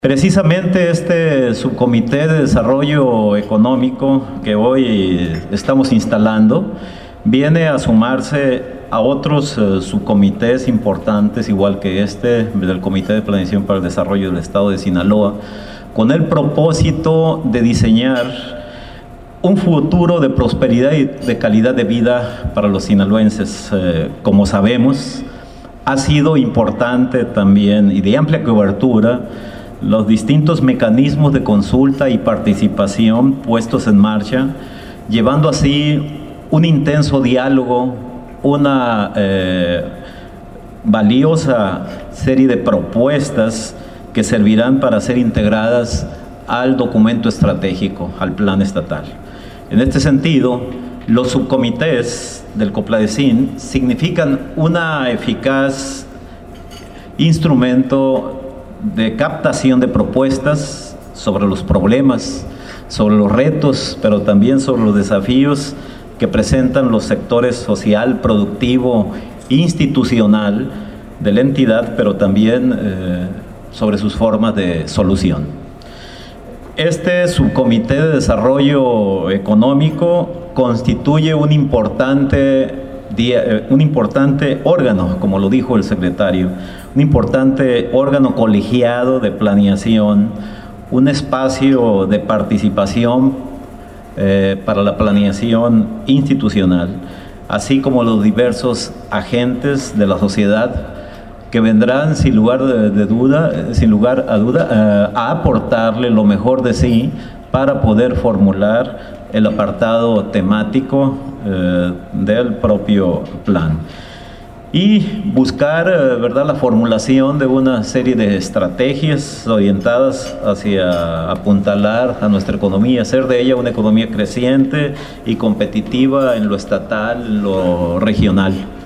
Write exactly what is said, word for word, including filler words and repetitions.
Precisamente este subcomité de desarrollo económico que hoy estamos instalando viene a sumarse a otros uh, subcomités importantes, igual que este, del Comité de Planeación para el Desarrollo del Estado de Sinaloa, con el propósito de diseñar un futuro de prosperidad y de calidad de vida para los sinaloenses. Eh, como sabemos, ha sido importante también y de amplia cobertura los distintos mecanismos de consulta y participación puestos en marcha, llevando así un intenso diálogo, una eh, valiosa serie de propuestas que servirán para ser integradas al documento estratégico, al plan estatal. En este sentido, los subcomités del COPLADECIN significan una eficaz instrumento de captación de propuestas sobre los problemas, sobre los retos, pero también sobre los desafíos que presentan los sectores social, productivo, institucional de la entidad, pero también eh, sobre sus formas de solución. Este subcomité de desarrollo económico constituye un importante un importante órgano, como lo dijo el secretario, un importante órgano colegiado de planeación, un espacio de participación eh, para la planeación institucional, así como los diversos agentes de la sociedad que vendrán sin lugar de, de duda, sin lugar a duda, eh, a aportarle lo mejor de sí para poder formular el apartado temático eh, del propio plan y buscar eh, ¿verdad? la formulación de una serie de estrategias orientadas hacia apuntalar a nuestra economía, hacer de ella una economía creciente y competitiva en lo estatal, en lo regional.